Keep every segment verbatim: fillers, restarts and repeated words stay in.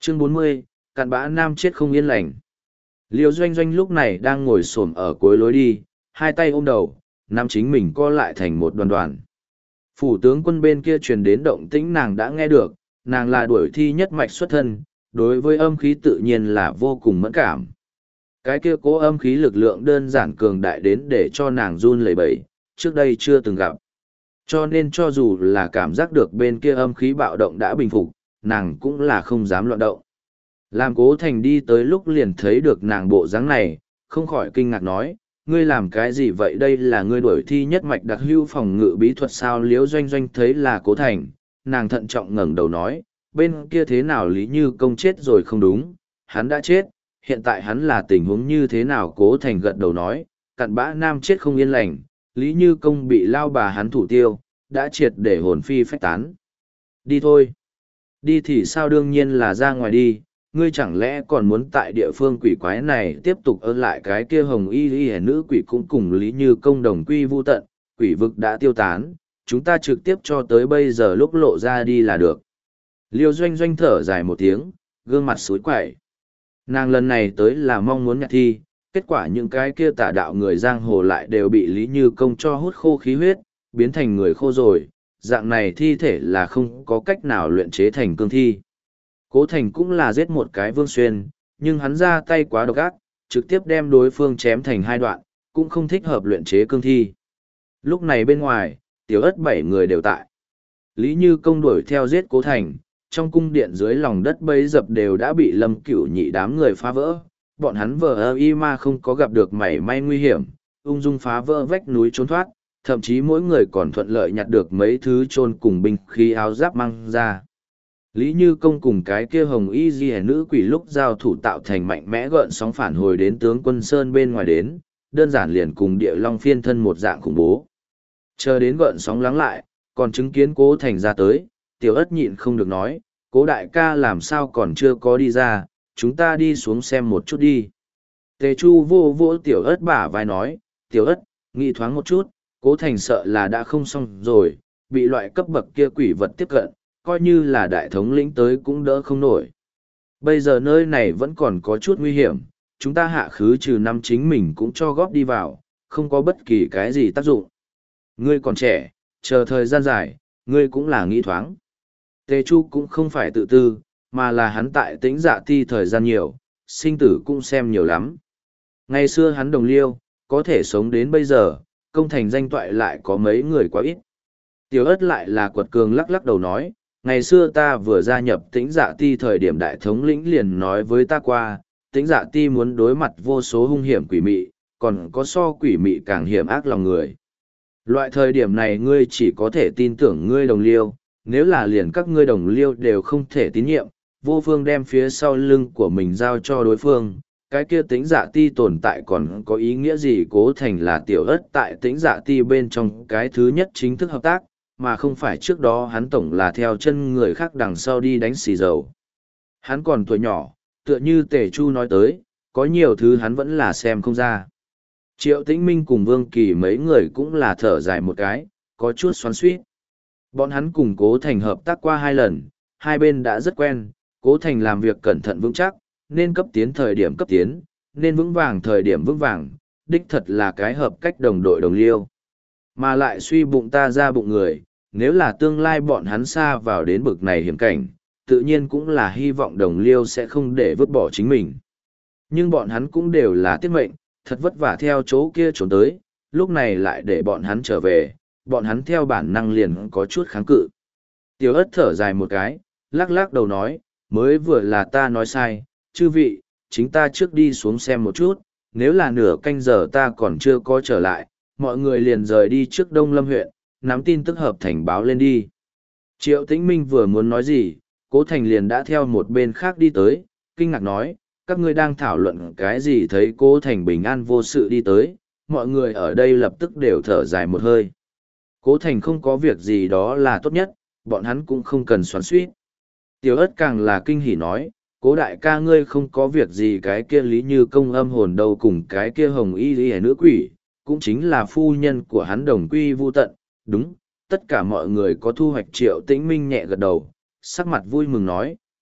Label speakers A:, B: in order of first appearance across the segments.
A: Chương bốn mươi, cặn bã nam chết không yên lành. Liêu Doanh Doanh lúc này đang ngồi xổm ở cuối lối đi, hai tay ôm đầu, nắm chính mình co lại thành một đoàn đoàn. Phủ tướng quân bên kia truyền đến động tĩnh nàng đã nghe được, nàng là đuổi thi nhất mạch xuất thân, đối với âm khí tự nhiên là vô cùng mẫn cảm. Cái kia cố âm khí lực lượng đơn giản cường đại đến để cho nàng run lẩy bẩy, trước đây chưa từng gặp. Cho nên cho dù là cảm giác được bên kia âm khí bạo động đã bình phục, nàng cũng là không dám loạn động. Làm Cố Thành đi tới lúc liền thấy được nàng bộ dáng này, không khỏi kinh ngạc nói, ngươi làm cái gì vậy, đây là ngươi đuổi thi nhất mạch đặc hưu phòng ngự bí thuật sao? Liễu Doanh Doanh thấy là Cố Thành, nàng thận trọng ngẩng đầu nói, bên kia thế nào Lý Như Công chết rồi không đúng, hắn đã chết, hiện tại hắn là tình huống như thế nào? Cố Thành gật đầu nói, cặn bã nam chết không yên lành, Lý Như Công bị lao bà hắn thủ tiêu, đã triệt để hồn phi phách tán. Đi thôi. Đi thì sao, đương nhiên là ra ngoài đi, ngươi chẳng lẽ còn muốn tại địa phương quỷ quái này tiếp tục ở lại? Cái kia hồng y y nữ quỷ cũng cùng Lý Như Công đồng quy vu tận, quỷ vực đã tiêu tán, chúng ta trực tiếp cho tới bây giờ lúc lộ ra đi là được. Liêu Doanh Doanh thở dài một tiếng, gương mặt xối quẩy. Nàng lần này tới là mong muốn nhặt thi, kết quả những cái kia tà đạo người giang hồ lại đều bị Lý Như Công cho hút khô khí huyết, biến thành người khô rồi, dạng này thi thể là không có cách nào luyện chế thành cương thi. Cố Thành cũng là giết một cái Vương Xuyên, nhưng hắn ra tay quá độc ác, trực tiếp đem đối phương chém thành hai đoạn, cũng không thích hợp luyện chế cương thi. Lúc này bên ngoài, tiểu ất bảy người đều tại. Lý Như Công đuổi theo giết Cố Thành, trong cung điện dưới lòng đất bấy dập đều đã bị Lâm Cửu Nhị đám người phá vỡ, bọn hắn vờ ơ y ma không có gặp được mảy may nguy hiểm, ung dung phá vỡ vách núi trốn thoát, thậm chí mỗi người còn thuận lợi nhặt được mấy thứ chôn cùng binh khí áo giáp mang ra. Lý Như Công cùng cái kia hồng y di nữ quỷ lúc giao thủ tạo thành mạnh mẽ gợn sóng phản hồi đến tướng quân Sơn bên ngoài đến, đơn giản liền cùng địa long phiên thân một dạng khủng bố. Chờ đến gợn sóng lắng lại, còn chứng kiến Cố Thành ra tới, tiểu ất nhịn không được nói, Cố đại ca làm sao còn chưa có đi ra, chúng ta đi xuống xem một chút đi. Tề Chu vô vô tiểu ất bả vai nói, tiểu ất, nghĩ thoáng một chút, Cố Thành sợ là đã không xong rồi, bị loại cấp bậc kia quỷ vật tiếp cận, coi như là đại thống lĩnh tới cũng đỡ không nổi. Bây giờ nơi này vẫn còn có chút nguy hiểm, chúng ta hạ khứ trừ năm chính mình cũng cho góp đi vào, không có bất kỳ cái gì tác dụng. Ngươi còn trẻ, chờ thời gian dài, ngươi cũng là nghĩ thoáng. Tề Chu cũng không phải tự tư, mà là hắn tại tĩnh dạ ti thời gian nhiều, sinh tử cũng xem nhiều lắm. Ngày xưa hắn đồng liêu, có thể sống đến bây giờ, công thành danh toại lại có mấy người quá ít. Tiểu ất lại là quật cường lắc lắc đầu nói, ngày xưa ta vừa gia nhập tĩnh dạ ti thời điểm đại thống lĩnh liền nói với ta qua, tĩnh dạ ti muốn đối mặt vô số hung hiểm quỷ mị, còn có so quỷ mị càng hiểm ác lòng người. Loại thời điểm này ngươi chỉ có thể tin tưởng ngươi đồng liêu, nếu là liền các ngươi đồng liêu đều không thể tín nhiệm, vô phương đem phía sau lưng của mình giao cho đối phương, cái kia tĩnh dạ ti tồn tại còn có ý nghĩa gì? Cố Thành là tiểu ất tại tĩnh dạ ti bên trong cái thứ nhất chính thức hợp tác, mà không phải trước đó hắn tổng là theo chân người khác đằng sau đi đánh xì dầu. Hắn còn tuổi nhỏ, tựa như Tề Chu nói tới, có nhiều thứ hắn vẫn là xem không ra. Triệu Tĩnh Minh cùng Vương Kỳ mấy người cũng là thở dài một cái, có chút xoắn xuýt. Bọn hắn cùng Cố Thành hợp tác qua hai lần, hai bên đã rất quen, Cố Thành làm việc cẩn thận vững chắc, nên cấp tiến thời điểm cấp tiến, nên vững vàng thời điểm vững vàng, đích thật là cái hợp cách đồng đội đồng liêu. Mà lại suy bụng ta ra bụng người, nếu là tương lai bọn hắn xa vào đến bực này hiểm cảnh, tự nhiên cũng là hy vọng đồng liêu sẽ không để vứt bỏ chính mình. Nhưng bọn hắn cũng đều là tiết mệnh, thật vất vả theo chỗ kia trốn tới, lúc này lại để bọn hắn trở về, bọn hắn theo bản năng liền có chút kháng cự. Tiểu ất thở dài một cái, lắc lắc đầu nói, mới vừa là ta nói sai, chư vị, chính ta trước đi xuống xem một chút, nếu là nửa canh giờ ta còn chưa có trở lại, mọi người liền rời đi trước Đông Lâm huyện, nắm tin tức hợp thành báo lên đi. Triệu Tĩnh Minh vừa muốn nói gì, Cố Thành liền đã theo một bên khác đi tới, kinh ngạc nói, các ngươi đang thảo luận cái gì? Thấy Cố Thành bình an vô sự đi tới, mọi người ở đây lập tức đều thở dài một hơi. Cố Thành không có việc gì đó là tốt nhất, bọn hắn cũng không cần xoắn xuýt. Tiểu ất càng là kinh hỉ nói, Cố đại ca ngươi không có việc gì, cái kia Lý Như Công âm hồn đâu cùng cái kia hồng y lý nữ quỷ, cũng chính là phu nhân của hắn đồng quy vu tận, đúng, tất cả mọi người có thu hoạch. Triệu Tĩnh Minh nhẹ gật đầu, sắc mặt vui mừng nói,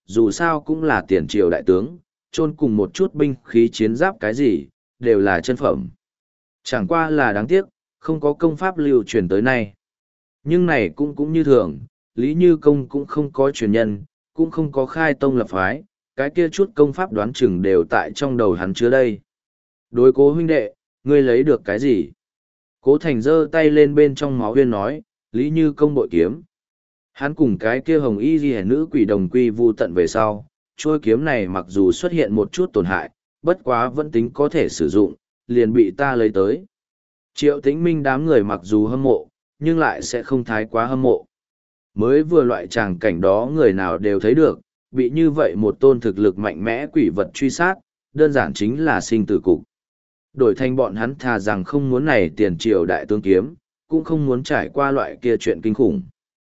A: dù sao cũng là tiền triều đại tướng, chôn cùng một chút binh khí chiến giáp cái gì, đều là chân phẩm. Chẳng qua là đáng tiếc, không có công pháp lưu truyền tới nay. Nhưng này cũng cũng như thường, Lý Như Công cũng không có truyền nhân, cũng không có khai tông lập phái, cái kia chút công pháp đoán chừng đều tại trong đầu hắn chứa đây. Đối Cố huynh đệ, ngươi lấy được cái gì? Cố Thành giơ tay lên bên trong máu huyên nói, Lý Như Công bội kiếm. Hắn cùng cái kia hồng y ghi nữ quỷ đồng quy vu tận về sau, trôi kiếm này mặc dù xuất hiện một chút tổn hại, bất quá vẫn tính có thể sử dụng, liền bị ta lấy tới. Triệu Tĩnh Minh đám người mặc dù hâm mộ, nhưng lại sẽ không thái quá hâm mộ. Mới vừa loại tràng cảnh đó người nào đều thấy được, bị như vậy một tôn thực lực mạnh mẽ quỷ vật truy sát, đơn giản chính là sinh tử cục. Đổi thành bọn hắn thà rằng không muốn này tiền triều đại tướng kiếm, cũng không muốn trải qua loại kia chuyện kinh khủng.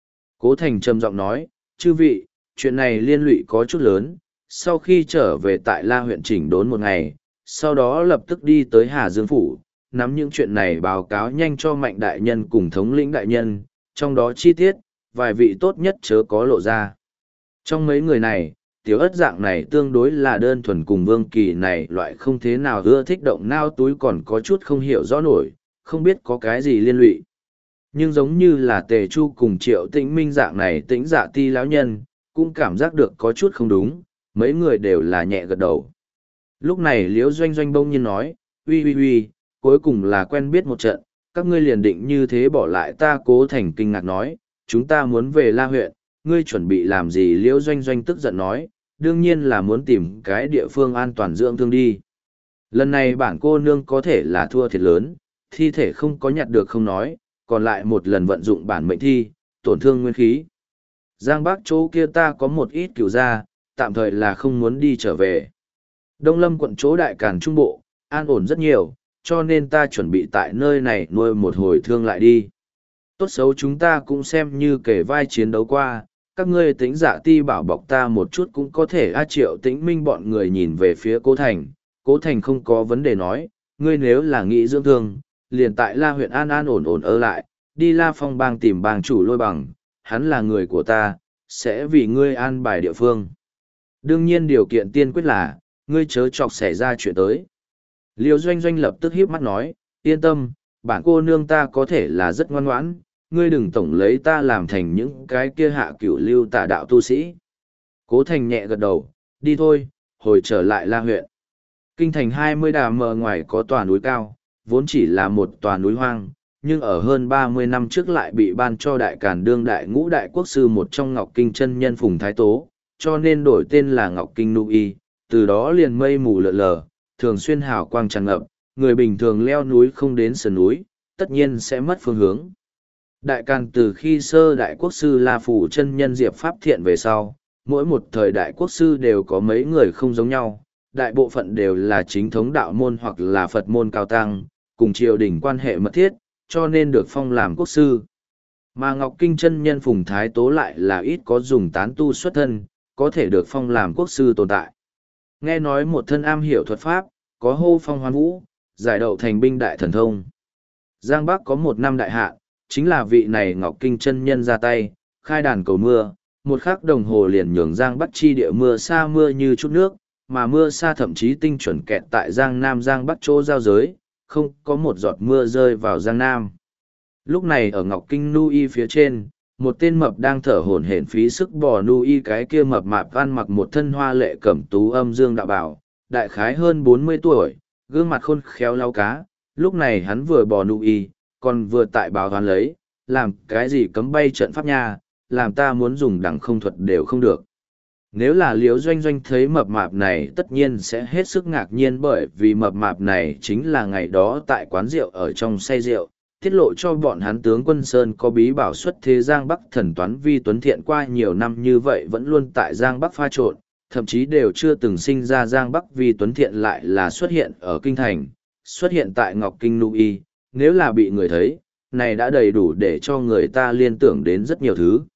A: Cố Thành trầm giọng nói, chư vị, chuyện này liên lụy có chút lớn, sau khi trở về tại La huyện chỉnh đốn một ngày, sau đó lập tức đi tới Hà Dương Phủ, nắm những chuyện này báo cáo nhanh cho Mạnh Đại Nhân cùng thống lĩnh đại nhân, trong đó chi tiết, vài vị tốt nhất chớ có lộ ra. Trong mấy người này, tiểu ất dạng này tương đối là đơn thuần cùng Vương Kỳ này loại không thế nào ưa thích động nao túi còn có chút không hiểu rõ nổi, không biết có cái gì liên lụy. Nhưng giống như là Tề Chu cùng Triệu Tĩnh Minh dạng này tĩnh dạ ti lão nhân, cũng cảm giác được có chút không đúng, mấy người đều là nhẹ gật đầu. Lúc này Liễu Doanh Doanh bỗng nhiên nói, uy uy uy, cuối cùng là quen biết một trận, các ngươi liền định như thế bỏ lại ta. Cố Thành kinh ngạc nói, chúng ta muốn về La huyện, ngươi chuẩn bị làm gì? Liễu Doanh Doanh tức giận nói, đương nhiên là muốn tìm cái địa phương an toàn dưỡng thương đi. Lần này bản cô nương có thể là thua thiệt lớn, thi thể không có nhặt được không nói, còn lại một lần vận dụng bản mệnh thi, tổn thương nguyên khí. Giang Bắc chỗ kia ta có một ít cửu gia, tạm thời là không muốn đi trở về. Đông Lâm quận chỗ đại càn trung bộ, an ổn rất nhiều, cho nên ta chuẩn bị tại nơi này nuôi một hồi thương lại đi. Tốt xấu chúng ta cũng xem như kể vai chiến đấu qua, các ngươi tính dạ ti bảo bọc ta một chút cũng có thể. A Triệu Tĩnh Minh bọn người nhìn về phía Cố Thành, Cố Thành không có vấn đề nói, ngươi nếu là nghĩ dưỡng thương, liền tại La huyện an an ổn ổn ở lại, đi La Phong bang tìm bang chủ Lôi Bằng, hắn là người của ta, sẽ vì ngươi an bài địa phương. Đương nhiên điều kiện tiên quyết là, ngươi chớ chọc xảy ra chuyện tới. Liêu Doanh Doanh lập tức híp mắt nói, yên tâm, bản cô nương ta có thể là rất ngoan ngoãn, ngươi đừng tổng lấy ta làm thành những cái kia hạ cửu lưu tà đạo tu sĩ. Cố Thành nhẹ gật đầu, đi thôi, hồi trở lại La huyện. Kinh thành hai mươi đà mờ ngoài có tòa núi cao, vốn chỉ là một tòa núi hoang, nhưng ở hơn ba mươi năm trước lại bị ban cho đại càn đương đại ngũ đại quốc sư một trong Ngọc Kinh chân nhân Phùng Thái Tố, cho nên đổi tên là Ngọc Kinh Nu Y, từ đó liền mây mù lợn lờ, thường xuyên hào quang tràn ngập, người bình thường leo núi không đến sườn núi, tất nhiên sẽ mất phương hướng. Đại Càn từ khi sơ đại quốc sư La Phủ chân nhân Diệp Pháp Thiện về sau, mỗi một thời đại quốc sư đều có mấy người không giống nhau, đại bộ phận đều là chính thống đạo môn hoặc là Phật môn cao tăng, cùng triều đình quan hệ mật thiết, cho nên được phong làm quốc sư. Mà Ngọc Kinh chân nhân Phùng Thái Tố lại là ít có dùng tán tu xuất thân, có thể được phong làm quốc sư tồn tại. Nghe nói một thân am hiểu thuật pháp, có hô phong hoán vũ, giải đậu thành binh đại thần thông. Giang Bắc có một năm đại hạ, chính là vị này Ngọc Kinh chân nhân ra tay, khai đàn cầu mưa, một khắc đồng hồ liền nhường Giang Bắc chi địa mưa sa mưa như chút nước, mà mưa sa thậm chí tinh chuẩn kẹt tại Giang Nam Giang Bắc chỗ giao giới, không có một giọt mưa rơi vào Giang Nam. Lúc này ở Ngọc Kinh Nu Y phía trên, một tên mập đang thở hổn hển phí sức bò Nu Y, cái kia mập mạp ăn mặc một thân hoa lệ cẩm tú âm dương đạo bảo, đại khái hơn bốn mươi tuổi, gương mặt khôn khéo lau cá, lúc này hắn vừa bò Nu Y, còn vừa tại báo hoán lấy, làm cái gì cấm bay trận pháp nha, làm ta muốn dùng đẳng không thuật đều không được. Nếu là Liễu Doanh Doanh thấy mập mạp này tất nhiên sẽ hết sức ngạc nhiên, bởi vì mập mạp này chính là ngày đó tại quán rượu ở trong say rượu, tiết lộ cho bọn hắn tướng quân Sơn có bí bảo xuất thế Giang Bắc thần toán Vi Tuấn Thiện qua nhiều năm như vậy vẫn luôn tại Giang Bắc pha trộn, thậm chí đều chưa từng sinh ra Giang Bắc Vi Tuấn Thiện lại là xuất hiện ở Kinh Thành, xuất hiện tại Ngọc Kinh Nu Y, nếu là bị người thấy, này đã đầy đủ để cho người ta liên tưởng đến rất nhiều thứ.